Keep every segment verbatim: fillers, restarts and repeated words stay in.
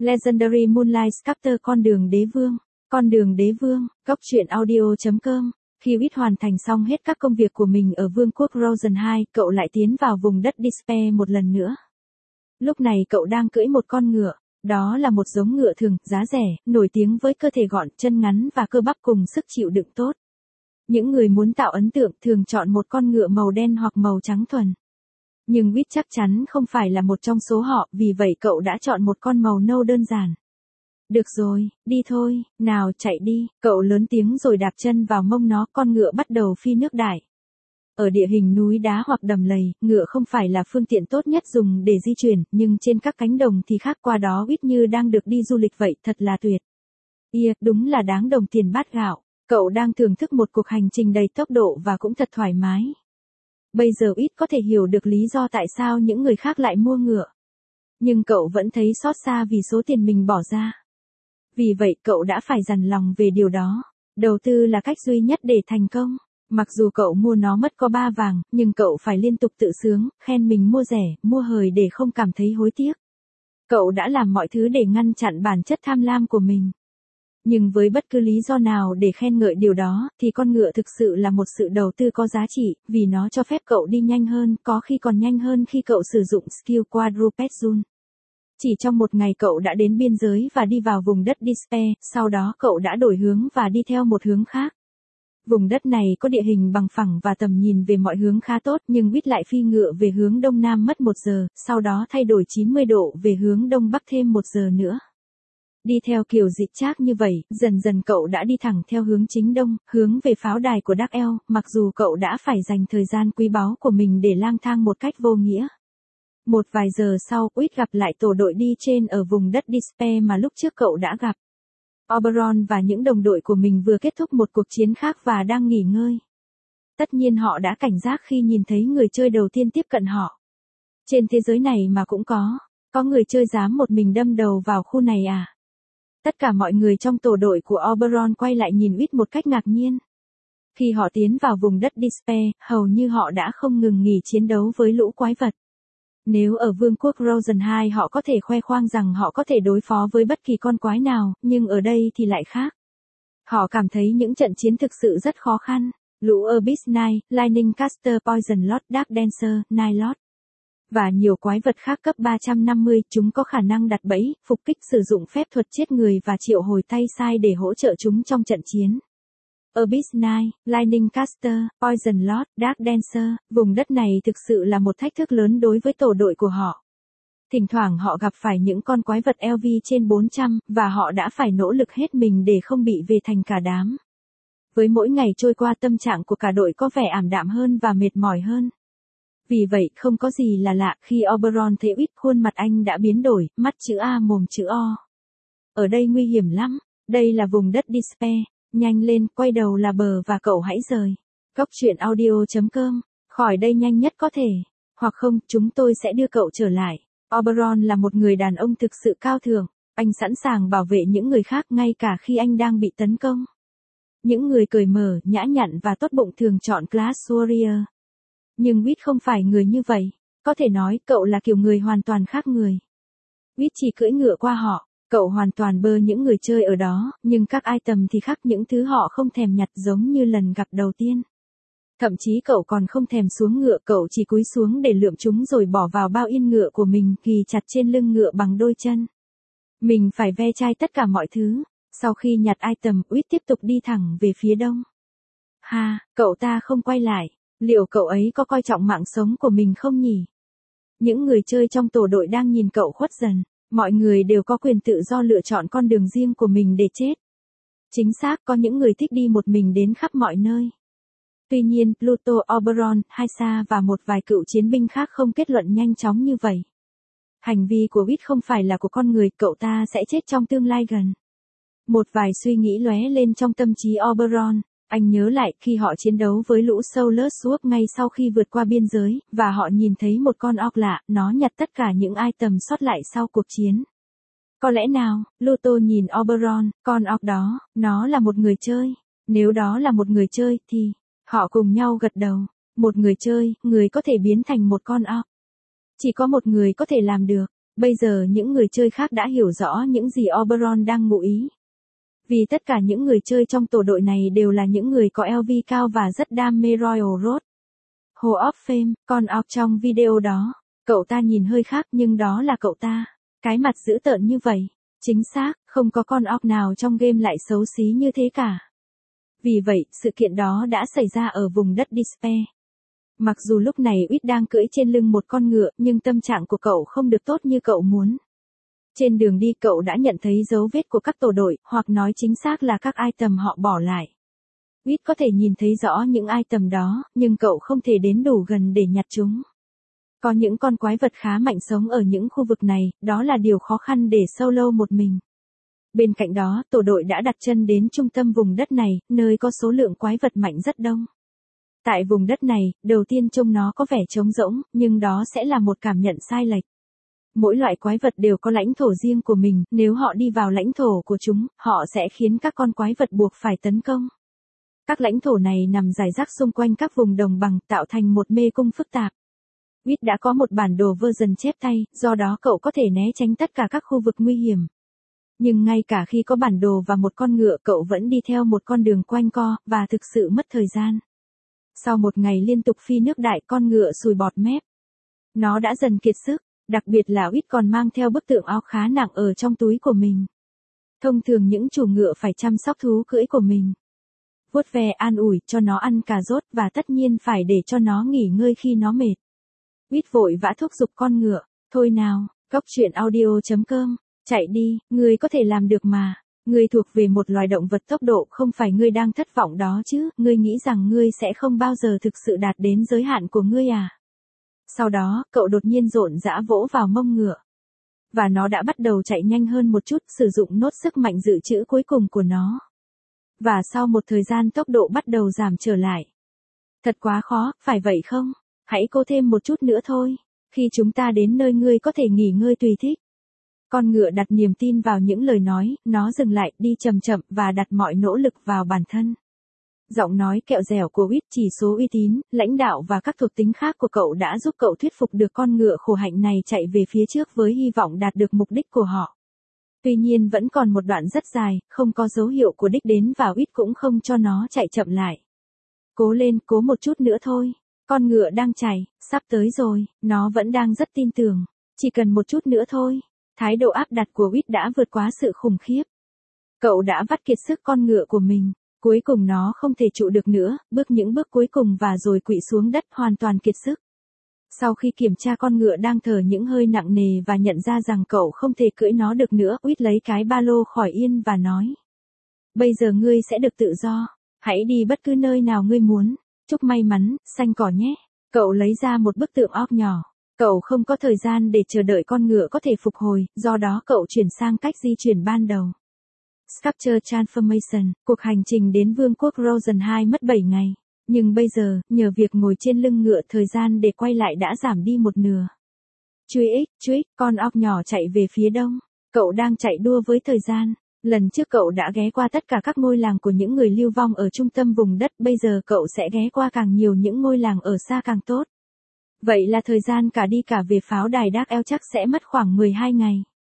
Legendary Moonlight Sculptor con đường đế vương. Con đường đế vương, góc truyện audio.com. Khi Wit hoàn thành xong hết các công việc của mình ở vương quốc Rosen hai, cậu lại tiến vào vùng đất Despair một lần nữa. Lúc này cậu đang cưỡi một con ngựa. Đó là một giống ngựa thường, giá rẻ, nổi tiếng với cơ thể gọn, chân ngắn và cơ bắp cùng sức chịu đựng tốt. Những người muốn tạo ấn tượng thường chọn một con ngựa màu đen hoặc màu trắng thuần. Nhưng Wit chắc chắn không phải là một trong số họ, vì vậy cậu đã chọn một con màu nâu đơn giản. Được rồi, đi thôi, nào chạy đi, cậu lớn tiếng rồi đạp chân vào mông nó, con ngựa bắt đầu phi nước đại. Ở địa hình núi đá hoặc đầm lầy, ngựa không phải là phương tiện tốt nhất dùng để di chuyển, nhưng trên các cánh đồng thì khác, qua đó Wit như đang được đi du lịch vậy, thật là tuyệt. Yeah, đúng là đáng đồng tiền bát gạo, cậu đang thưởng thức một cuộc hành trình đầy tốc độ và cũng thật thoải mái. Bây giờ Wit có thể hiểu được lý do tại sao những người khác lại mua ngựa. Nhưng cậu vẫn thấy xót xa vì số tiền mình bỏ ra. Vì vậy cậu đã phải dằn lòng về điều đó. Đầu tư là cách duy nhất để thành công. Mặc dù cậu mua nó mất có ba vàng, nhưng cậu phải liên tục tự sướng, khen mình mua rẻ, mua hời để không cảm thấy hối tiếc. Cậu đã làm mọi thứ để ngăn chặn bản chất tham lam của mình. Nhưng với bất cứ lý do nào để khen ngợi điều đó, thì con ngựa thực sự là một sự đầu tư có giá trị, vì nó cho phép cậu đi nhanh hơn, có khi còn nhanh hơn khi cậu sử dụng skill quadruped run. Chỉ trong một ngày cậu đã đến biên giới và đi vào vùng đất Despair, sau đó cậu đã đổi hướng và đi theo một hướng khác. Vùng đất này có địa hình bằng phẳng và tầm nhìn về mọi hướng khá tốt, nhưng Wit lại phi ngựa về hướng đông nam mất một giờ, sau đó thay đổi chín mươi độ về hướng đông bắc thêm một giờ nữa. Đi theo kiểu dịch trác như vậy, dần dần cậu đã đi thẳng theo hướng chính đông, hướng về pháo đài của Dark Elf, mặc dù cậu đã phải dành thời gian quý báu của mình để lang thang một cách vô nghĩa. Một vài giờ sau, Wit gặp lại tổ đội đi trên ở vùng đất Despair mà lúc trước cậu đã gặp. Oberon và những đồng đội của mình vừa kết thúc một cuộc chiến khác và đang nghỉ ngơi. Tất nhiên họ đã cảnh giác khi nhìn thấy người chơi đầu tiên tiếp cận họ. Trên thế giới này mà cũng có, có người chơi dám một mình đâm đầu vào khu này à? Tất cả mọi người trong tổ đội của Oberon quay lại nhìn Wit một cách ngạc nhiên. Khi họ tiến vào vùng đất Despair, hầu như họ đã không ngừng nghỉ chiến đấu với lũ quái vật. Nếu ở vương quốc Rosen hai họ có thể khoe khoang rằng họ có thể đối phó với bất kỳ con quái nào, nhưng ở đây thì lại khác. Họ cảm thấy những trận chiến thực sự rất khó khăn. Lũ Abyss Knight, Lightning Caster, Poison Lord, Dark Dancer, Night Lord và nhiều quái vật khác cấp ba trăm năm mươi, chúng có khả năng đặt bẫy, phục kích, sử dụng phép thuật chết người và triệu hồi tay sai để hỗ trợ chúng trong trận chiến. Abyss Knight, Lightning Caster, Poison Lord, Dark Dancer, vùng đất này thực sự là một thách thức lớn đối với tổ đội của họ. Thỉnh thoảng họ gặp phải những con quái vật L V trên bốn trăm, và họ đã phải nỗ lực hết mình để không bị về thành cả đám. Với mỗi ngày trôi qua, tâm trạng của cả đội có vẻ ảm đạm hơn và mệt mỏi hơn. Vì vậy không có gì là lạ khi Oberon thấy Wit, khuôn mặt anh đã biến đổi, mắt chữ A mồm chữ O. Ở đây nguy hiểm lắm, đây là vùng đất Despair. Nhanh lên, quay đầu là bờ và cậu hãy rời. Góc truyện audio.com. Khỏi đây nhanh nhất có thể. Hoặc không, chúng tôi sẽ đưa cậu trở lại. Oberon là một người đàn ông thực sự cao thượng. Anh sẵn sàng bảo vệ những người khác ngay cả khi anh đang bị tấn công. Những người cởi mở, nhã nhặn và tốt bụng thường chọn Class Warrior. Nhưng Wit không phải người như vậy. Có thể nói cậu là kiểu người hoàn toàn khác người. Wit chỉ cưỡi ngựa qua họ. Cậu hoàn toàn bơ những người chơi ở đó, nhưng các item thì khác, những thứ họ không thèm nhặt giống như lần gặp đầu tiên. Thậm chí cậu còn không thèm xuống ngựa, cậu chỉ cúi xuống để lượm chúng rồi bỏ vào bao yên ngựa của mình, ghi chặt trên lưng ngựa bằng đôi chân. Mình phải ve chai tất cả mọi thứ. Sau khi nhặt item, Wit tiếp tục đi thẳng về phía đông. Ha, cậu ta không quay lại. Liệu cậu ấy có coi trọng mạng sống của mình không nhỉ? Những người chơi trong tổ đội đang nhìn cậu khuất dần. Mọi người đều có quyền tự do lựa chọn con đường riêng của mình để chết. Chính xác, có những người thích đi một mình đến khắp mọi nơi. Tuy nhiên, Pluto, Oberon, Hysa và một vài cựu chiến binh khác không kết luận nhanh chóng như vậy. Hành vi của Wit không phải là của con người, cậu ta sẽ chết trong tương lai gần. Một vài suy nghĩ lóe lên trong tâm trí Oberon. Anh nhớ lại khi họ chiến đấu với lũ Soulless Sword ngay sau khi vượt qua biên giới, và họ nhìn thấy một con orc lạ, nó nhặt tất cả những item sót lại sau cuộc chiến. Có lẽ nào, Pluto nhìn Oberon, con orc đó, nó là một người chơi. Nếu đó là một người chơi, thì, họ cùng nhau gật đầu. Một người chơi, người có thể biến thành một con orc. Chỉ có một người có thể làm được. Bây giờ những người chơi khác đã hiểu rõ những gì Oberon đang ngụ ý. Vì tất cả những người chơi trong tổ đội này đều là những người có lờ vê cao và rất đam mê Royal Road. Hall of Fame, con Orc trong video đó. Cậu ta nhìn hơi khác nhưng đó là cậu ta. Cái mặt dữ tợn như vậy. Chính xác, không có con Orc nào trong game lại xấu xí như thế cả. Vì vậy, sự kiện đó đã xảy ra ở vùng đất Despair. Mặc dù lúc này Uýt đang cưỡi trên lưng một con ngựa, nhưng tâm trạng của cậu không được tốt như cậu muốn. Trên đường đi cậu đã nhận thấy dấu vết của các tổ đội, hoặc nói chính xác là các item họ bỏ lại. Uýt có thể nhìn thấy rõ những item đó, nhưng cậu không thể đến đủ gần để nhặt chúng. Có những con quái vật khá mạnh sống ở những khu vực này, đó là điều khó khăn để solo một mình. Bên cạnh đó, tổ đội đã đặt chân đến trung tâm vùng đất này, nơi có số lượng quái vật mạnh rất đông. Tại vùng đất này, đầu tiên trông nó có vẻ trống rỗng, nhưng đó sẽ là một cảm nhận sai lệch. Mỗi loại quái vật đều có lãnh thổ riêng của mình, nếu họ đi vào lãnh thổ của chúng, họ sẽ khiến các con quái vật buộc phải tấn công. Các lãnh thổ này nằm rải rác xung quanh các vùng đồng bằng, tạo thành một mê cung phức tạp. Uýt đã có một bản đồ version chép tay, do đó cậu có thể né tránh tất cả các khu vực nguy hiểm. Nhưng ngay cả khi có bản đồ và một con ngựa, cậu vẫn đi theo một con đường quanh co, và thực sự mất thời gian. Sau một ngày liên tục phi nước đại, con ngựa sùi bọt mép. Nó đã dần kiệt sức, đặc biệt là Uýt còn mang theo bức tượng áo khá nặng ở trong túi của mình. Thông thường những chủ ngựa phải chăm sóc thú cưỡi của mình. Vuốt ve an ủi, cho nó ăn cà rốt và tất nhiên phải để cho nó nghỉ ngơi khi nó mệt. Uýt vội vã thúc giục con ngựa, thôi nào, góc truyện audio chấm com, chạy đi, ngươi có thể làm được mà. Ngươi thuộc về một loài động vật tốc độ, không phải ngươi đang thất vọng đó chứ, ngươi nghĩ rằng ngươi sẽ không bao giờ thực sự đạt đến giới hạn của ngươi à? Sau đó, cậu đột nhiên rộn rã vỗ vào mông ngựa. Và nó đã bắt đầu chạy nhanh hơn một chút, sử dụng nốt sức mạnh dự trữ cuối cùng của nó. Và sau một thời gian tốc độ bắt đầu giảm trở lại. Thật quá khó, phải vậy không? Hãy cố thêm một chút nữa thôi. Khi chúng ta đến nơi ngươi có thể nghỉ ngơi tùy thích. Con ngựa đặt niềm tin vào những lời nói, nó dừng lại, đi chậm chậm và đặt mọi nỗ lực vào bản thân. Giọng nói kẹo dẻo của Uýt, chỉ số uy tín, lãnh đạo và các thuộc tính khác của cậu đã giúp cậu thuyết phục được con ngựa khổ hạnh này chạy về phía trước với hy vọng đạt được mục đích của họ. Tuy nhiên vẫn còn một đoạn rất dài, không có dấu hiệu của đích đến và Uýt cũng không cho nó chạy chậm lại. Cố lên, cố một chút nữa thôi. Con ngựa đang chạy, sắp tới rồi, nó vẫn đang rất tin tưởng. Chỉ cần một chút nữa thôi. Thái độ áp đặt của Uýt đã vượt quá sự khủng khiếp. Cậu đã vắt kiệt sức con ngựa của mình. Cuối cùng nó không thể trụ được nữa, bước những bước cuối cùng và rồi quỵ xuống đất hoàn toàn kiệt sức. Sau khi kiểm tra con ngựa đang thở những hơi nặng nề và nhận ra rằng cậu không thể cưỡi nó được nữa, Uýt lấy cái ba lô khỏi yên và nói. Bây giờ ngươi sẽ được tự do. Hãy đi bất cứ nơi nào ngươi muốn. Chúc may mắn, xanh cỏ nhé. Cậu lấy ra một bức tượng orc nhỏ. Cậu không có thời gian để chờ đợi con ngựa có thể phục hồi, do đó cậu chuyển sang cách di chuyển ban đầu. Sculpture Transformation, cuộc hành trình đến Vương quốc Rosen hai mất bảy ngày. Nhưng bây giờ, nhờ việc ngồi trên lưng ngựa, thời gian để quay lại đã giảm đi một nửa. Truy ích, truy, con orc nhỏ chạy về phía đông. Cậu đang chạy đua với thời gian. Lần trước cậu đã ghé qua tất cả các ngôi làng của những người lưu vong ở trung tâm vùng đất, bây giờ cậu sẽ ghé qua càng nhiều những ngôi làng ở xa càng tốt. Vậy là thời gian cả đi cả về pháo đài Dark Elf chắc sẽ mất khoảng mười hai ngày.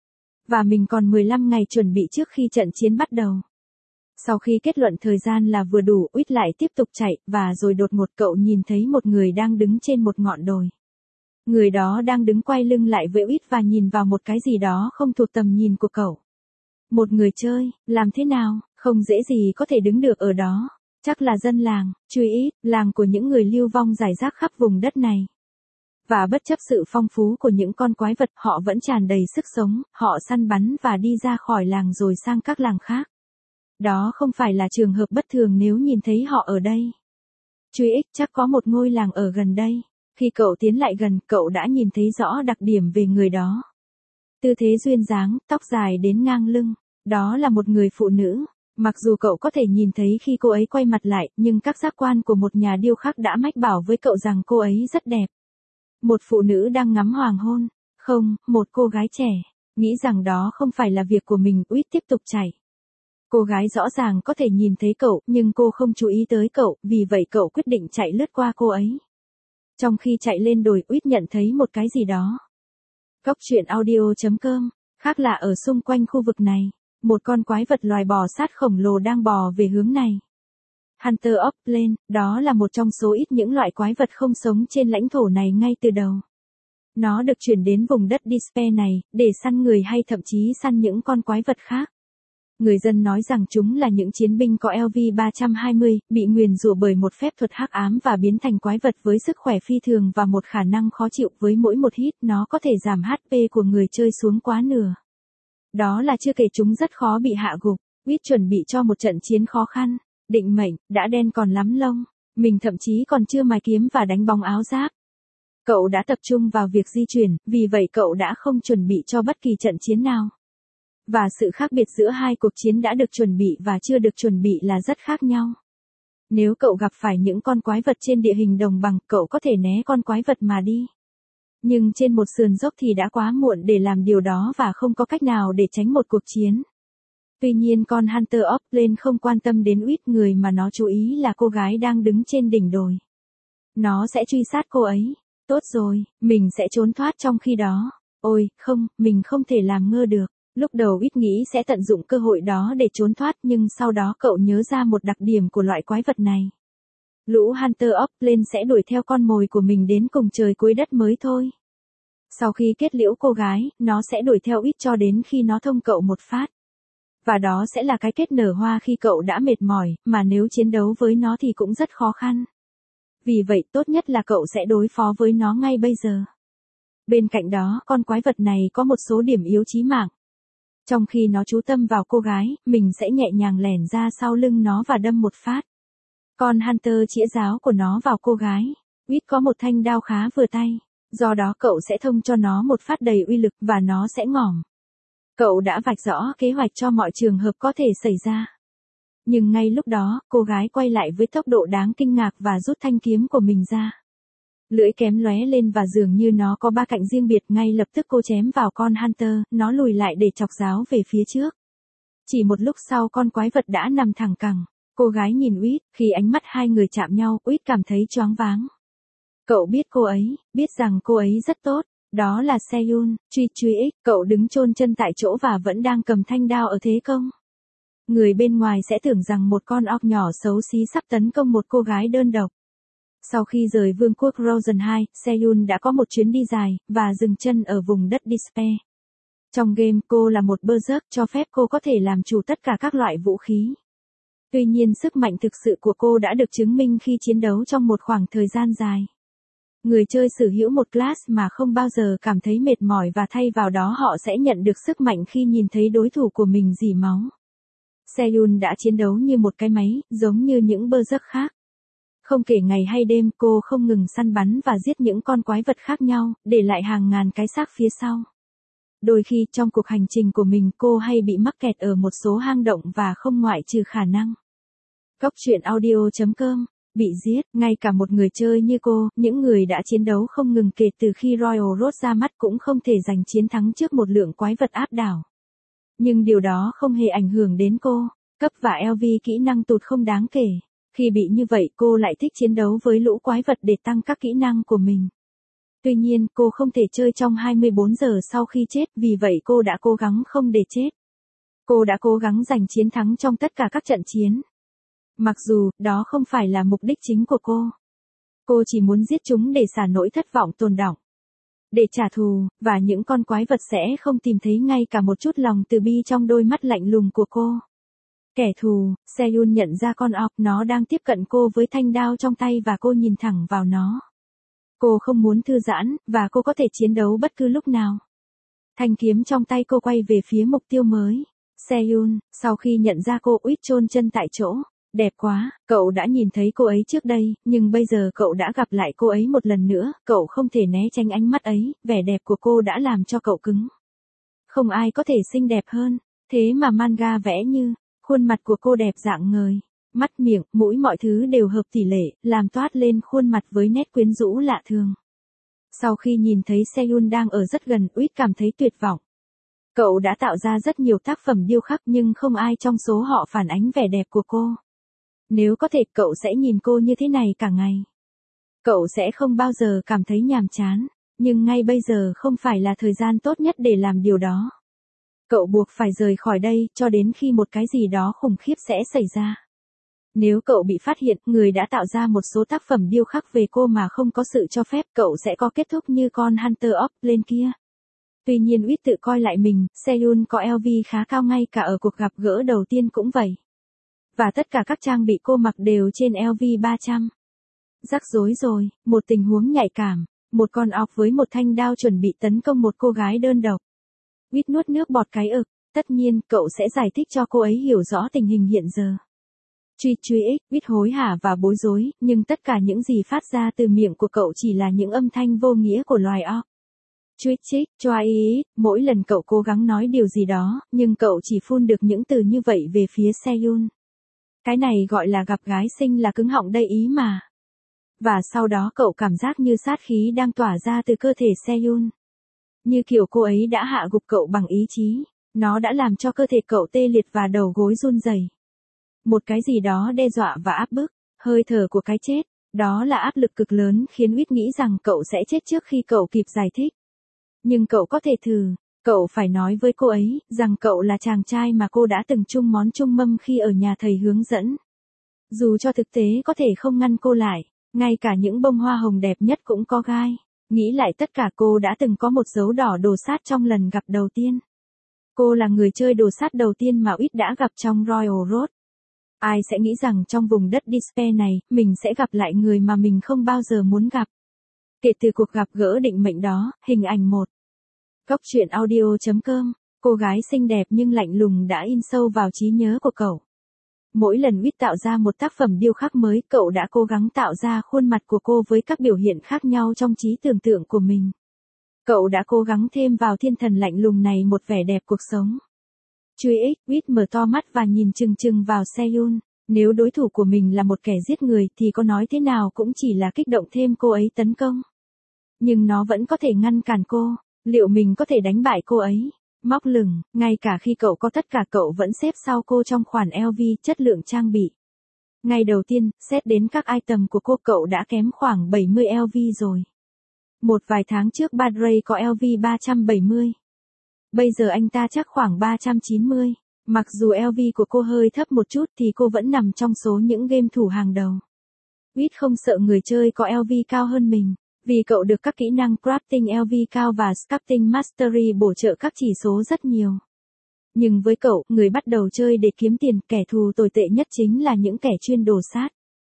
Và mình còn mười lăm ngày chuẩn bị trước khi trận chiến bắt đầu. Sau khi kết luận thời gian là vừa đủ, Uýt lại tiếp tục chạy, và rồi đột ngột cậu nhìn thấy một người đang đứng trên một ngọn đồi. Người đó đang đứng quay lưng lại với Uýt và nhìn vào một cái gì đó không thuộc tầm nhìn của cậu. Một người chơi, làm thế nào, không dễ gì có thể đứng được ở đó. Chắc là dân làng, truy ít, làng của những người lưu vong rải rác khắp vùng đất này. Và bất chấp sự phong phú của những con quái vật, họ vẫn tràn đầy sức sống, họ săn bắn và đi ra khỏi làng rồi sang các làng khác. Đó không phải là trường hợp bất thường nếu nhìn thấy họ ở đây. Truy ích chắc có một ngôi làng ở gần đây. Khi cậu tiến lại gần, cậu đã nhìn thấy rõ đặc điểm về người đó. Tư thế duyên dáng, tóc dài đến ngang lưng. Đó là một người phụ nữ. Mặc dù cậu có thể nhìn thấy khi cô ấy quay mặt lại, nhưng các giác quan của một nhà điêu khắc đã mách bảo với cậu rằng cô ấy rất đẹp. Một phụ nữ đang ngắm hoàng hôn. Không, một cô gái trẻ. Nghĩ rằng đó không phải là việc của mình, Uýt tiếp tục chạy. Cô gái rõ ràng có thể nhìn thấy cậu, nhưng cô không chú ý tới cậu, vì vậy cậu quyết định chạy lướt qua cô ấy. Trong khi chạy lên đồi, Uýt nhận thấy một cái gì đó. Cóc truyện audio chấm com, khác lạ ở xung quanh khu vực này, một con quái vật loài bò sát khổng lồ đang bò về hướng này. Hunter of Plain, đó là một trong số ít những loại quái vật không sống trên lãnh thổ này ngay từ đầu. Nó được chuyển đến vùng đất Despair này, để săn người hay thậm chí săn những con quái vật khác. Người dân nói rằng chúng là những chiến binh có L V ba trăm hai mươi, bị nguyền rủa bởi một phép thuật hắc ám và biến thành quái vật với sức khỏe phi thường và một khả năng khó chịu với mỗi một hit, nó có thể giảm H P của người chơi xuống quá nửa. Đó là chưa kể chúng rất khó bị hạ gục. Wit chuẩn bị cho một trận chiến khó khăn. Định mệnh, đã đen còn lắm lông. Mình thậm chí còn chưa mài kiếm và đánh bóng áo giáp. Cậu đã tập trung vào việc di chuyển, vì vậy cậu đã không chuẩn bị cho bất kỳ trận chiến nào. Và sự khác biệt giữa hai cuộc chiến đã được chuẩn bị và chưa được chuẩn bị là rất khác nhau. Nếu cậu gặp phải những con quái vật trên địa hình đồng bằng, cậu có thể né con quái vật mà đi. Nhưng trên một sườn dốc thì đã quá muộn để làm điều đó và không có cách nào để tránh một cuộc chiến. Tuy nhiên con Hunter of Plain không quan tâm đến Wit, người mà nó chú ý là cô gái đang đứng trên đỉnh đồi. Nó sẽ truy sát cô ấy. Tốt rồi, mình sẽ trốn thoát trong khi đó. Ôi, không, mình không thể làm ngơ được. Lúc đầu Wit nghĩ sẽ tận dụng cơ hội đó để trốn thoát, nhưng sau đó cậu nhớ ra một đặc điểm của loại quái vật này. Lũ Hunter of Plain sẽ đuổi theo con mồi của mình đến cùng trời cuối đất mới thôi. Sau khi kết liễu cô gái, nó sẽ đuổi theo Wit cho đến khi nó thông cậu một phát. Và đó sẽ là cái kết nở hoa khi cậu đã mệt mỏi, mà nếu chiến đấu với nó thì cũng rất khó khăn. Vì vậy tốt nhất là cậu sẽ đối phó với nó ngay bây giờ. Bên cạnh đó, con quái vật này có một số điểm yếu chí mạng. Trong khi nó chú tâm vào cô gái, mình sẽ nhẹ nhàng lẻn ra sau lưng nó và đâm một phát. Con Hunter chĩa giáo của nó vào cô gái. Wit có một thanh đao khá vừa tay. Do đó cậu sẽ thông cho nó một phát đầy uy lực và nó sẽ ngỏm. Cậu đã vạch rõ kế hoạch cho mọi trường hợp có thể xảy ra. Nhưng ngay lúc đó, cô gái quay lại với tốc độ đáng kinh ngạc và rút thanh kiếm của mình ra. Lưỡi kém lóe lên và dường như nó có ba cạnh riêng biệt, ngay lập tức cô chém vào con Hunter, nó lùi lại để chọc giáo về phía trước. Chỉ một lúc sau con quái vật đã nằm thẳng cẳng. Cô gái nhìn Wit, khi ánh mắt hai người chạm nhau, Wit cảm thấy choáng váng. Cậu biết cô ấy, biết rằng cô ấy rất tốt. Đó là Seyun, truy truy X, cậu đứng chôn chân tại chỗ và vẫn đang cầm thanh đao ở thế công. Người bên ngoài sẽ tưởng rằng một con óc nhỏ xấu xí sắp tấn công một cô gái đơn độc. Sau khi rời vương quốc Rosen hai, Seyun đã có một chuyến đi dài, và dừng chân ở vùng đất Despair. Trong game, cô là một berserk, cho phép cô có thể làm chủ tất cả các loại vũ khí. Tuy nhiên sức mạnh thực sự của cô đã được chứng minh khi chiến đấu trong một khoảng thời gian dài. Người chơi sở hữu một class mà không bao giờ cảm thấy mệt mỏi và thay vào đó họ sẽ nhận được sức mạnh khi nhìn thấy đối thủ của mình rỉ máu. Seyun đã chiến đấu như một cái máy, giống như những berserk khác. Không kể ngày hay đêm, cô không ngừng săn bắn và giết những con quái vật khác nhau, để lại hàng ngàn cái xác phía sau. Đôi khi trong cuộc hành trình của mình cô hay bị mắc kẹt ở một số hang động và không ngoại trừ khả năng. Cóc truyện audio chấm com, bị giết, ngay cả một người chơi như cô, những người đã chiến đấu không ngừng kể từ khi Royal Road ra mắt cũng không thể giành chiến thắng trước một lượng quái vật áp đảo. Nhưng điều đó không hề ảnh hưởng đến cô, cấp và L V kỹ năng tụt không đáng kể. Khi bị như vậy cô lại thích chiến đấu với lũ quái vật để tăng các kỹ năng của mình. Tuy nhiên cô không thể chơi trong hai mươi bốn giờ sau khi chết, vì vậy cô đã cố gắng không để chết. Cô đã cố gắng giành chiến thắng trong tất cả các trận chiến. Mặc dù, đó không phải là mục đích chính của cô. Cô chỉ muốn giết chúng để xả nỗi thất vọng tồn đọng. Để trả thù, và những con quái vật sẽ không tìm thấy ngay cả một chút lòng từ bi trong đôi mắt lạnh lùng của cô. Kẻ thù, Seyun nhận ra con ọc, nó đang tiếp cận cô với thanh đao trong tay và cô nhìn thẳng vào nó. Cô không muốn thư giãn, và cô có thể chiến đấu bất cứ lúc nào. Thanh kiếm trong tay cô quay về phía mục tiêu mới. Seyun, sau khi nhận ra cô, Wit chôn chân tại chỗ. Đẹp quá, cậu đã nhìn thấy cô ấy trước đây, nhưng bây giờ cậu đã gặp lại cô ấy một lần nữa, cậu không thể né tránh ánh mắt ấy, vẻ đẹp của cô đã làm cho cậu cứng. Không ai có thể xinh đẹp hơn, thế mà manga vẽ như, khuôn mặt của cô đẹp rạng ngời, mắt miệng, mũi mọi thứ đều hợp tỷ lệ, làm toát lên khuôn mặt với nét quyến rũ lạ thường. Sau khi nhìn thấy Seyun đang ở rất gần, Wit cảm thấy tuyệt vọng. Cậu đã tạo ra rất nhiều tác phẩm điêu khắc nhưng không ai trong số họ phản ánh vẻ đẹp của cô. Nếu có thể, cậu sẽ nhìn cô như thế này cả ngày. Cậu sẽ không bao giờ cảm thấy nhàm chán. nhưng ngay bây giờ không phải là thời gian tốt nhất để làm điều đó. Cậu buộc phải rời khỏi đây cho đến khi một cái gì đó khủng khiếp sẽ xảy ra. Nếu cậu bị phát hiện người đã tạo ra một số tác phẩm điêu khắc về cô mà không có sự cho phép, cậu sẽ có kết thúc như con Hunter of lên kia. Tuy nhiên Uyết tự coi lại mình, Sehun có lờ vê khá cao ngay cả ở cuộc gặp gỡ đầu tiên cũng vậy. Và tất cả các trang bị cô mặc đều trên lờ vê ba trăm. Rắc rối rồi, một tình huống nhạy cảm, một con ọc với một thanh đao chuẩn bị tấn công một cô gái đơn độc. Uyết nuốt nước bọt cái ực, tất nhiên cậu sẽ giải thích cho cô ấy hiểu rõ tình hình hiện giờ. Truy truy ích, Uyết hối hả và bối rối, nhưng tất cả những gì phát ra từ miệng của cậu chỉ là những âm thanh vô nghĩa của loài ọc. Truy chích, choa ý, mỗi lần cậu cố gắng nói điều gì đó, nhưng cậu chỉ phun được những từ như vậy về phía Sehun. Cái này gọi là gặp gái xinh là cứng họng đây ý mà. Và sau đó cậu cảm giác như sát khí đang tỏa ra từ cơ thể Sehun. Như kiểu cô ấy đã hạ gục cậu bằng ý chí, nó đã làm cho cơ thể cậu tê liệt và đầu gối run rẩy. Một cái gì đó đe dọa và áp bức, hơi thở của cái chết, đó là áp lực cực lớn khiến Uyết nghĩ rằng cậu sẽ chết trước khi cậu kịp giải thích. Nhưng cậu có thể thử, cậu phải nói với cô ấy rằng cậu là chàng trai mà cô đã từng chung món chung mâm khi ở nhà thầy hướng dẫn. Dù cho thực tế có thể không ngăn cô lại, ngay cả những bông hoa hồng đẹp nhất cũng có gai. Nghĩ lại tất cả, cô đã từng có một dấu đỏ đồ sát trong lần gặp đầu tiên. Cô là người chơi đồ sát đầu tiên mà Uyết đã gặp trong Royal Road. Ai sẽ nghĩ rằng trong vùng đất Despair này, mình sẽ gặp lại người mà mình không bao giờ muốn gặp. Kể từ cuộc gặp gỡ định mệnh đó, hình ảnh một. Góc truyện audio chấm com, cô gái xinh đẹp nhưng lạnh lùng đã in sâu vào trí nhớ của cậu. Mỗi lần Uyết tạo ra một tác phẩm điêu khắc mới, cậu đã cố gắng tạo ra khuôn mặt của cô với các biểu hiện khác nhau trong trí tưởng tượng của mình. Cậu đã cố gắng thêm vào thiên thần lạnh lùng này một vẻ đẹp cuộc sống. Truy ích, Uyết mở to mắt và nhìn chừng chừng vào Sehun. Nếu đối thủ của mình là một kẻ giết người thì có nói thế nào cũng chỉ là kích động thêm cô ấy tấn công. Nhưng nó vẫn có thể ngăn cản cô. Liệu mình có thể đánh bại cô ấy? Móc lửng, ngay cả khi cậu có tất cả cậu vẫn xếp sau cô trong khoản lờ vê chất lượng trang bị. Ngày đầu tiên, xét đến các item của cô, cậu đã kém khoảng bảy mươi lờ vê rồi. Một vài tháng trước Badray có lờ vê ba trăm bảy mươi. Bây giờ anh ta chắc khoảng ba trăm chín mươi. Mặc dù lờ vê của cô hơi thấp một chút thì cô vẫn nằm trong số những game thủ hàng đầu. Uyết không sợ người chơi có lờ vê cao hơn mình. Vì cậu được các kỹ năng crafting lờ vê cao và sculpting mastery bổ trợ các chỉ số rất nhiều. Nhưng với cậu, người bắt đầu chơi để kiếm tiền, kẻ thù tồi tệ nhất chính là những kẻ chuyên đồ sát.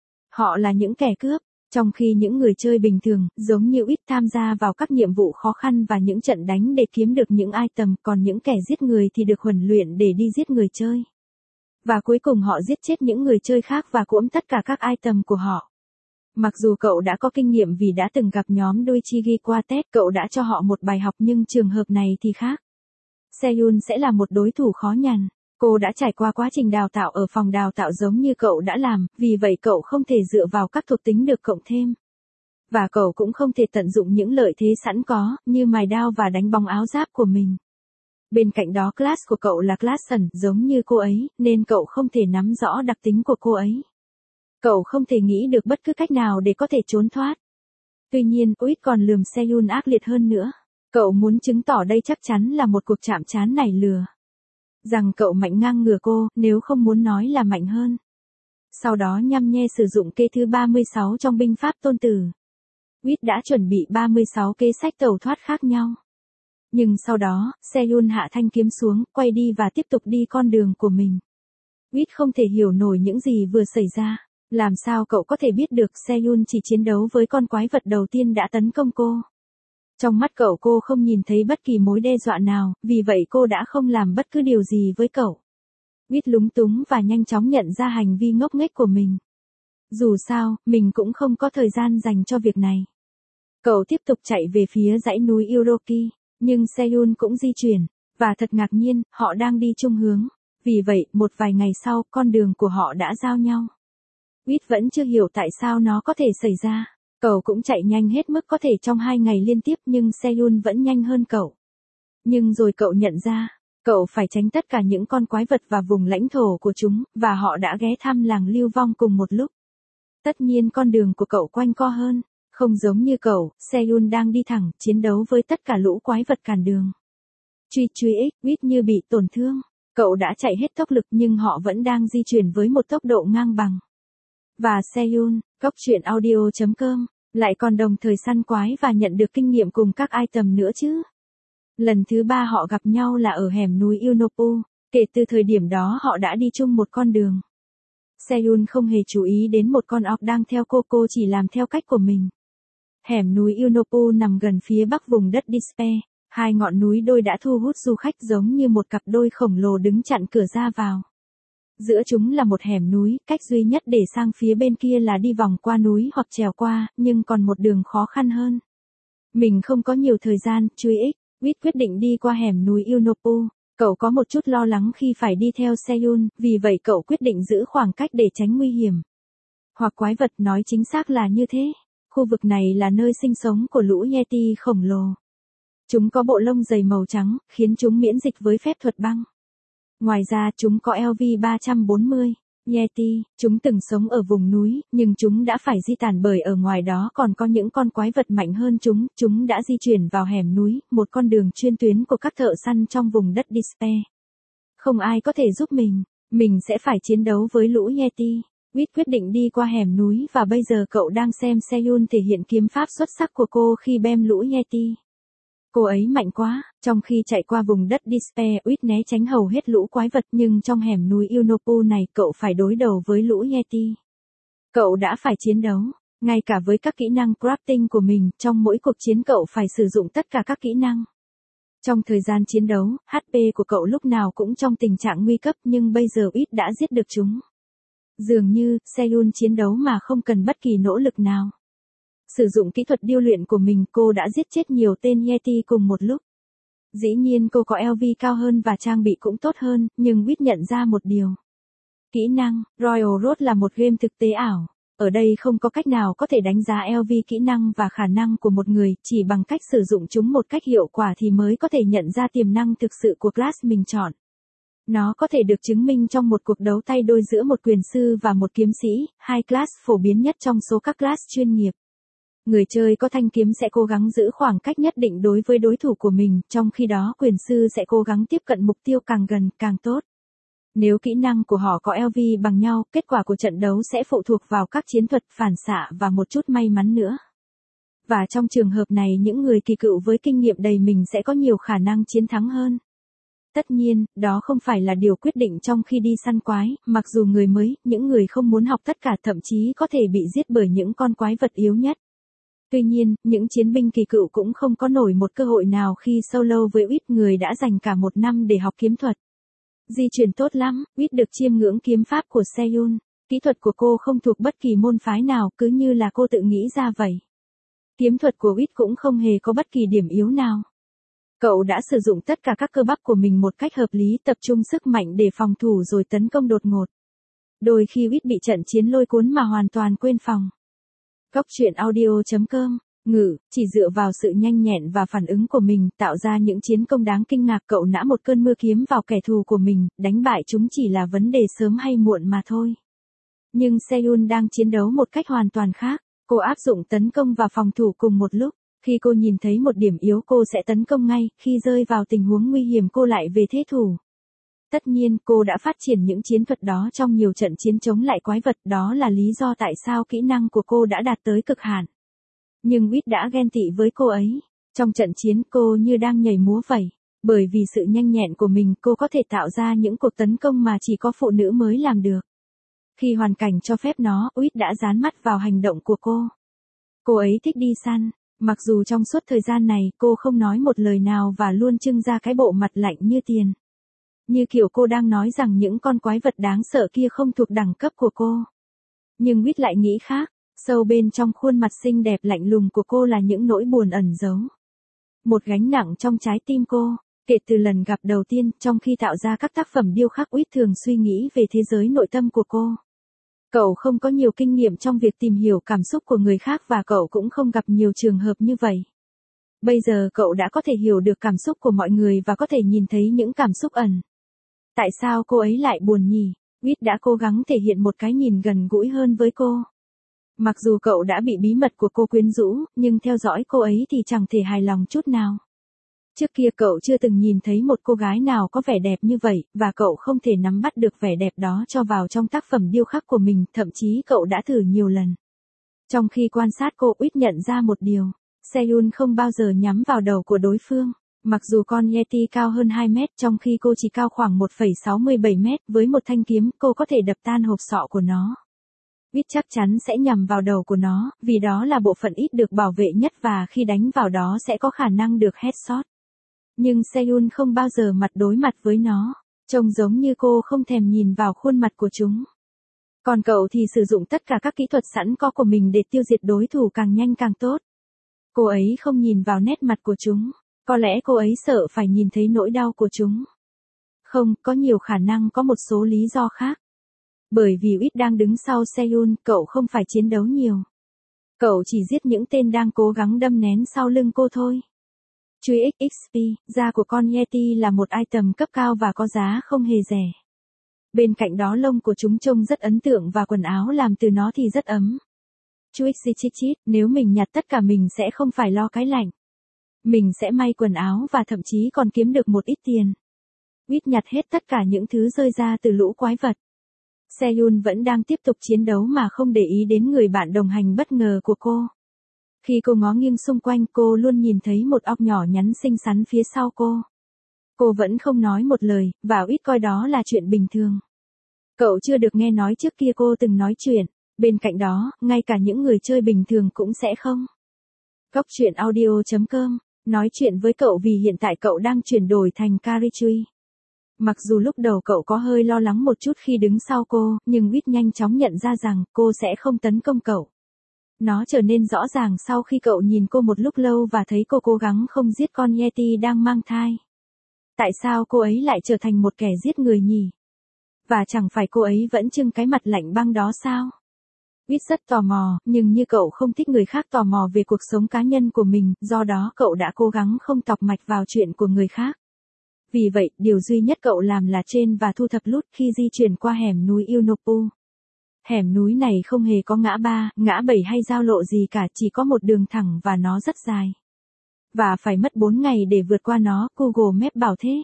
Họ là những kẻ cướp, trong khi những người chơi bình thường, giống như Uyết, tham gia vào các nhiệm vụ khó khăn và những trận đánh để kiếm được những item, còn những kẻ giết người thì được huấn luyện để đi giết người chơi. Và cuối cùng họ giết chết những người chơi khác và cuỗm tất cả các item của họ. Mặc dù cậu đã có kinh nghiệm vì đã từng gặp nhóm Doichigi Quartet, cậu đã cho họ một bài học, nhưng trường hợp này thì khác. Sehun sẽ là một đối thủ khó nhằn. Cô đã trải qua quá trình đào tạo ở phòng đào tạo giống như cậu đã làm, vì vậy cậu không thể dựa vào các thuộc tính được cộng thêm. Và cậu cũng không thể tận dụng những lợi thế sẵn có, như mài đao và đánh bóng áo giáp của mình. Bên cạnh đó class của cậu là class Sun, giống như cô ấy, nên cậu không thể nắm rõ đặc tính của cô ấy. Cậu không thể nghĩ được bất cứ cách nào để có thể trốn thoát. Tuy nhiên, Uyết còn lườm Sehun ác liệt hơn nữa. Cậu muốn chứng tỏ đây chắc chắn là một cuộc chạm trán nảy lừa. Rằng cậu mạnh ngang ngửa cô, nếu không muốn nói là mạnh hơn. Sau đó nhăm nhe sử dụng kế thứ ba mươi sáu trong binh pháp tôn tử. Uyết đã chuẩn bị ba mươi sáu kế sách tẩu thoát khác nhau. Nhưng sau đó, Sehun hạ thanh kiếm xuống, quay đi và tiếp tục đi con đường của mình. Uyết không thể hiểu nổi những gì vừa xảy ra. Làm sao cậu có thể biết được Sehun chỉ chiến đấu với con quái vật đầu tiên đã tấn công cô? Trong mắt cậu, cô không nhìn thấy bất kỳ mối đe dọa nào, vì vậy cô đã không làm bất cứ điều gì với cậu. Uyết lúng túng và nhanh chóng nhận ra hành vi ngốc nghếch của mình. Dù sao, mình cũng không có thời gian dành cho việc này. Cậu tiếp tục chạy về phía dãy núi Uroki, nhưng Sehun cũng di chuyển, và thật ngạc nhiên, họ đang đi chung hướng. Vì vậy, một vài ngày sau, con đường của họ đã giao nhau. Uyết vẫn chưa hiểu tại sao nó có thể xảy ra. Cậu cũng chạy nhanh hết mức có thể trong hai ngày liên tiếp, nhưng Sehun vẫn nhanh hơn cậu. Nhưng rồi cậu nhận ra, cậu phải tránh tất cả những con quái vật và vùng lãnh thổ của chúng, và họ đã ghé thăm làng lưu vong cùng một lúc. Tất nhiên con đường của cậu quanh co hơn. Không giống như cậu, Seyun đang đi thẳng, chiến đấu với tất cả lũ quái vật cản đường. Truy truy X, Wit như bị tổn thương. Cậu đã chạy hết tốc lực nhưng họ vẫn đang di chuyển với một tốc độ ngang bằng. Và Seyun, góc truyện audio chấm com, lại còn đồng thời săn quái và nhận được kinh nghiệm cùng các item nữa chứ. Lần thứ ba họ gặp nhau là ở hẻm núi Unopu, kể từ thời điểm đó họ đã đi chung một con đường. Seyun không hề chú ý đến một con ọc đang theo cô, cô chỉ làm theo cách của mình. Hẻm núi Unopu nằm gần phía bắc vùng đất Despair, hai ngọn núi đôi đã thu hút du khách giống như một cặp đôi khổng lồ đứng chặn cửa ra vào. Giữa chúng là một hẻm núi, cách duy nhất để sang phía bên kia là đi vòng qua núi hoặc trèo qua, nhưng còn một đường khó khăn hơn. Mình không có nhiều thời gian, truy X, Wit quyết định đi qua hẻm núi Unopu. Cậu có một chút lo lắng khi phải đi theo Seyun, vì vậy cậu quyết định giữ khoảng cách để tránh nguy hiểm. Hoặc quái vật, nói chính xác là như thế. Khu vực này là nơi sinh sống của lũ Yeti khổng lồ. Chúng có bộ lông dày màu trắng, khiến chúng miễn dịch với phép thuật băng. Ngoài ra chúng có L V ba trăm bốn mươi. Yeti, chúng từng sống ở vùng núi, nhưng chúng đã phải di tản bởi ở ngoài đó còn có những con quái vật mạnh hơn chúng. Chúng đã di chuyển vào hẻm núi, một con đường chuyên tuyến của các thợ săn trong vùng đất Despair. Không ai có thể giúp mình, mình sẽ phải chiến đấu với lũ Yeti. Wit quyết định đi qua hẻm núi và bây giờ cậu đang xem Seyun thể hiện kiếm pháp xuất sắc của cô khi bem lũ Yeti. Cô ấy mạnh quá, trong khi chạy qua vùng đất Despair, Wit né tránh hầu hết lũ quái vật nhưng trong hẻm núi Unopu này cậu phải đối đầu với lũ Yeti. Cậu đã phải chiến đấu, ngay cả với các kỹ năng crafting của mình, trong mỗi cuộc chiến cậu phải sử dụng tất cả các kỹ năng. Trong thời gian chiến đấu, hát pê của cậu lúc nào cũng trong tình trạng nguy cấp nhưng bây giờ Wit đã giết được chúng. Dường như, Seyun chiến đấu mà không cần bất kỳ nỗ lực nào. Sử dụng kỹ thuật điêu luyện của mình cô đã giết chết nhiều tên Yeti cùng một lúc. Dĩ nhiên cô có L V cao hơn và trang bị cũng tốt hơn, nhưng Wit nhận ra một điều. Kỹ năng, Royal Road là một game thực tế ảo. Ở đây không có cách nào có thể đánh giá L V kỹ năng và khả năng của một người, chỉ bằng cách sử dụng chúng một cách hiệu quả thì mới có thể nhận ra tiềm năng thực sự của class mình chọn. Nó có thể được chứng minh trong một cuộc đấu tay đôi giữa một quyền sư và một kiếm sĩ, hai class phổ biến nhất trong số các class chuyên nghiệp. Người chơi có thanh kiếm sẽ cố gắng giữ khoảng cách nhất định đối với đối thủ của mình, trong khi đó quyền sư sẽ cố gắng tiếp cận mục tiêu càng gần, càng tốt. Nếu kỹ năng của họ có L V bằng nhau, kết quả của trận đấu sẽ phụ thuộc vào các chiến thuật, phản xạ và một chút may mắn nữa. Và trong trường hợp này những người kỳ cựu với kinh nghiệm đầy mình sẽ có nhiều khả năng chiến thắng hơn. Tất nhiên, đó không phải là điều quyết định trong khi đi săn quái, mặc dù người mới, những người không muốn học tất cả thậm chí có thể bị giết bởi những con quái vật yếu nhất. Tuy nhiên, những chiến binh kỳ cựu cũng không có nổi một cơ hội nào khi solo với Wit, người đã dành cả một năm để học kiếm thuật. Di chuyển tốt lắm, Wit được chiêm ngưỡng kiếm pháp của Seyun. Kỹ thuật của cô không thuộc bất kỳ môn phái nào, cứ như là cô tự nghĩ ra vậy. Kiếm thuật của Wit cũng không hề có bất kỳ điểm yếu nào. Cậu đã sử dụng tất cả các cơ bắp của mình một cách hợp lý, tập trung sức mạnh để phòng thủ rồi tấn công đột ngột. Đôi khi Wit bị trận chiến lôi cuốn mà hoàn toàn quên phòng. Góc truyện audio chấm com, ngự, chỉ dựa vào sự nhanh nhẹn và phản ứng của mình, tạo ra những chiến công đáng kinh ngạc. Cậu nã một cơn mưa kiếm vào kẻ thù của mình, đánh bại chúng chỉ là vấn đề sớm hay muộn mà thôi. Nhưng Seyun đang chiến đấu một cách hoàn toàn khác, cô áp dụng tấn công và phòng thủ cùng một lúc. Khi cô nhìn thấy một điểm yếu cô sẽ tấn công ngay, khi rơi vào tình huống nguy hiểm cô lại về thế thủ. Tất nhiên, cô đã phát triển những chiến thuật đó trong nhiều trận chiến chống lại quái vật, đó là lý do tại sao kỹ năng của cô đã đạt tới cực hạn. Nhưng Wit đã ghen tị với cô ấy. Trong trận chiến cô như đang nhảy múa vậy. Bởi vì sự nhanh nhẹn của mình cô có thể tạo ra những cuộc tấn công mà chỉ có phụ nữ mới làm được. Khi hoàn cảnh cho phép nó, Wit đã dán mắt vào hành động của cô. Cô ấy thích đi săn. Mặc dù trong suốt thời gian này cô không nói một lời nào và luôn trưng ra cái bộ mặt lạnh như tiền. Như kiểu cô đang nói rằng những con quái vật đáng sợ kia không thuộc đẳng cấp của cô. Nhưng Wit lại nghĩ khác, sâu bên trong khuôn mặt xinh đẹp lạnh lùng của cô là những nỗi buồn ẩn giấu. Một gánh nặng trong trái tim cô, kể từ lần gặp đầu tiên, trong khi tạo ra các tác phẩm điêu khắc, Wit thường suy nghĩ về thế giới nội tâm của cô. Cậu không có nhiều kinh nghiệm trong việc tìm hiểu cảm xúc của người khác và cậu cũng không gặp nhiều trường hợp như vậy. Bây giờ cậu đã có thể hiểu được cảm xúc của mọi người và có thể nhìn thấy những cảm xúc ẩn. Tại sao cô ấy lại buồn nhỉ? Wit đã cố gắng thể hiện một cái nhìn gần gũi hơn với cô. Mặc dù cậu đã bị bí mật của cô quyến rũ, nhưng theo dõi cô ấy thì chẳng thể hài lòng chút nào. Trước kia cậu chưa từng nhìn thấy một cô gái nào có vẻ đẹp như vậy, và cậu không thể nắm bắt được vẻ đẹp đó cho vào trong tác phẩm điêu khắc của mình, thậm chí cậu đã thử nhiều lần. Trong khi quan sát cô, Uyết nhận ra một điều, Sehun không bao giờ nhắm vào đầu của đối phương. Mặc dù con Yeti cao hơn hai mét trong khi cô chỉ cao khoảng một phẩy sáu mươi bảy mét, với một thanh kiếm cô có thể đập tan hộp sọ của nó. Uyết chắc chắn sẽ nhằm vào đầu của nó, vì đó là bộ phận ít được bảo vệ nhất và khi đánh vào đó sẽ có khả năng được headshot. Nhưng Sehun không bao giờ mặt đối mặt với nó, trông giống như cô không thèm nhìn vào khuôn mặt của chúng. Còn cậu thì sử dụng tất cả các kỹ thuật sẵn có của mình để tiêu diệt đối thủ càng nhanh càng tốt. Cô ấy không nhìn vào nét mặt của chúng, có lẽ cô ấy sợ phải nhìn thấy nỗi đau của chúng. Không, có nhiều khả năng có một số lý do khác. Bởi vì Uyết đang đứng sau Sehun, cậu không phải chiến đấu nhiều. Cậu chỉ giết những tên đang cố gắng đâm nén sau lưng cô thôi. Truy ích ích pê, da của con Yeti là một item cấp cao và có giá không hề rẻ. Bên cạnh đó lông của chúng trông rất ấn tượng và quần áo làm từ nó thì rất ấm. Chú ích chít chít, nếu mình nhặt tất cả mình sẽ không phải lo cái lạnh. Mình sẽ may quần áo và thậm chí còn kiếm được một ít tiền. Uyết nhặt hết tất cả những thứ rơi ra từ lũ quái vật. Sehun vẫn đang tiếp tục chiến đấu mà không để ý đến người bạn đồng hành bất ngờ của cô. Khi cô ngó nghiêng xung quanh, cô luôn nhìn thấy một óc nhỏ nhắn xinh xắn phía sau cô. Cô vẫn không nói một lời, và Uyết coi đó là chuyện bình thường. Cậu chưa được nghe nói trước kia cô từng nói chuyện, bên cạnh đó, ngay cả những người chơi bình thường cũng sẽ không. Góc truyện audio chấm com, nói chuyện với cậu vì hiện tại cậu đang chuyển đổi thành Caritree. Mặc dù lúc đầu cậu có hơi lo lắng một chút khi đứng sau cô, nhưng Uyết nhanh chóng nhận ra rằng cô sẽ không tấn công cậu. Nó trở nên rõ ràng sau khi cậu nhìn cô một lúc lâu và thấy cô cố gắng không giết con Yeti đang mang thai. Tại sao cô ấy lại trở thành một kẻ giết người nhỉ? Và chẳng phải cô ấy vẫn trưng cái mặt lạnh băng đó sao? Uyết rất tò mò, nhưng như cậu không thích người khác tò mò về cuộc sống cá nhân của mình, do đó cậu đã cố gắng không tọc mạch vào chuyện của người khác. Vì vậy, điều duy nhất cậu làm là trên và thu thập loot khi di chuyển qua hẻm núi Unopu. Hẻm núi này không hề có ngã ba, ngã bảy hay giao lộ gì cả, chỉ có một đường thẳng và nó rất dài. Và phải mất bốn ngày để vượt qua nó, Google Maps bảo thế.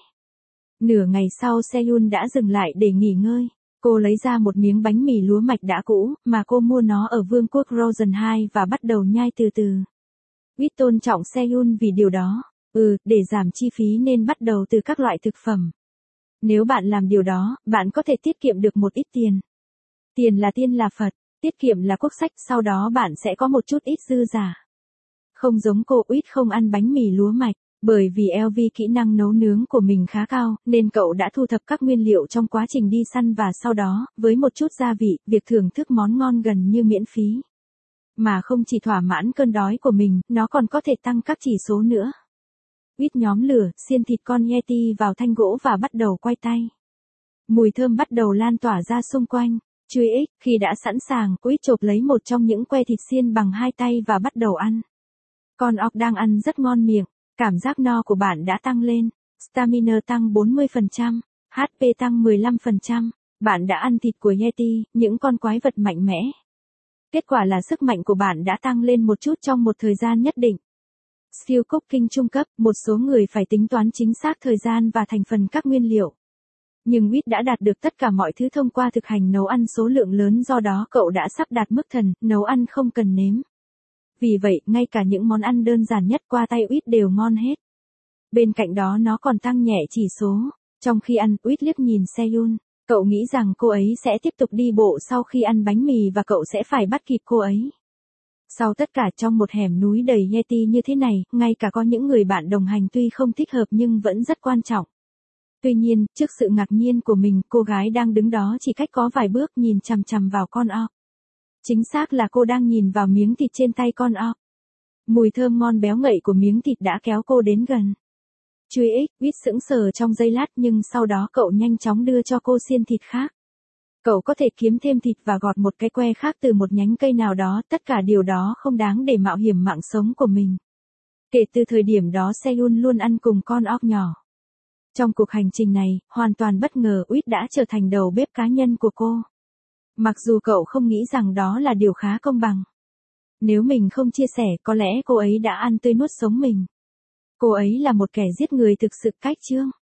Nửa ngày sau Sehun đã dừng lại để nghỉ ngơi. Cô lấy ra một miếng bánh mì lúa mạch đã cũ, mà cô mua nó ở Vương quốc Rosen hai và bắt đầu nhai từ từ. Uyết tôn trọng Sehun vì điều đó. Ừ, để giảm chi phí nên bắt đầu từ các loại thực phẩm. Nếu bạn làm điều đó, bạn có thể tiết kiệm được một ít tiền. Tiền là tiên là Phật, tiết kiệm là quốc sách, sau đó bạn sẽ có một chút ít dư giả. Không giống cô, Uyết không ăn bánh mì lúa mạch, bởi vì lờ vê kỹ năng nấu nướng của mình khá cao, nên cậu đã thu thập các nguyên liệu trong quá trình đi săn và sau đó, với một chút gia vị, việc thưởng thức món ngon gần như miễn phí. Mà không chỉ thỏa mãn cơn đói của mình, nó còn có thể tăng các chỉ số nữa. Uyết nhóm lửa, xiên thịt con Yeti vào thanh gỗ và bắt đầu quay tay. Mùi thơm bắt đầu lan tỏa ra xung quanh. Chú ý, khi đã sẵn sàng, Uyết chộp lấy một trong những que thịt xiên bằng hai tay và bắt đầu ăn. Con ọc đang ăn rất ngon miệng, cảm giác no của bạn đã tăng lên, stamina tăng bốn mươi phần trăm, hát pê tăng mười lăm phần trăm, bạn đã ăn thịt của Yeti, những con quái vật mạnh mẽ. Kết quả là sức mạnh của bạn đã tăng lên một chút trong một thời gian nhất định. Skill cooking trung cấp, một số người phải tính toán chính xác thời gian và thành phần các nguyên liệu. Nhưng Uyết đã đạt được tất cả mọi thứ thông qua thực hành nấu ăn số lượng lớn, do đó cậu đã sắp đạt mức thần, nấu ăn không cần nếm. Vì vậy, ngay cả những món ăn đơn giản nhất qua tay Uyết đều ngon hết. Bên cạnh đó nó còn tăng nhẹ chỉ số. Trong khi ăn, Uyết liếc nhìn Sehun, cậu nghĩ rằng cô ấy sẽ tiếp tục đi bộ sau khi ăn bánh mì và cậu sẽ phải bắt kịp cô ấy. Sau tất cả, trong một hẻm núi đầy Yeti như thế này, ngay cả có những người bạn đồng hành tuy không thích hợp nhưng vẫn rất quan trọng. Tuy nhiên, trước sự ngạc nhiên của mình, cô gái đang đứng đó chỉ cách có vài bước nhìn chằm chằm vào con ọc. Chính xác là cô đang nhìn vào miếng thịt trên tay con ọc. Mùi thơm ngon béo ngậy của miếng thịt đã kéo cô đến gần. Chú ý, Uyết sững sờ trong giây lát nhưng sau đó cậu nhanh chóng đưa cho cô xiên thịt khác. Cậu có thể kiếm thêm thịt và gọt một cái que khác từ một nhánh cây nào đó, tất cả điều đó không đáng để mạo hiểm mạng sống của mình. Kể từ thời điểm đó Sehun luôn ăn cùng con ọc nhỏ. Trong cuộc hành trình này, hoàn toàn bất ngờ Uyết đã trở thành đầu bếp cá nhân của cô. Mặc dù cậu không nghĩ rằng đó là điều khá công bằng. Nếu mình không chia sẻ, có lẽ cô ấy đã ăn tươi nuốt sống mình. Cô ấy là một kẻ giết người thực sự cách chương.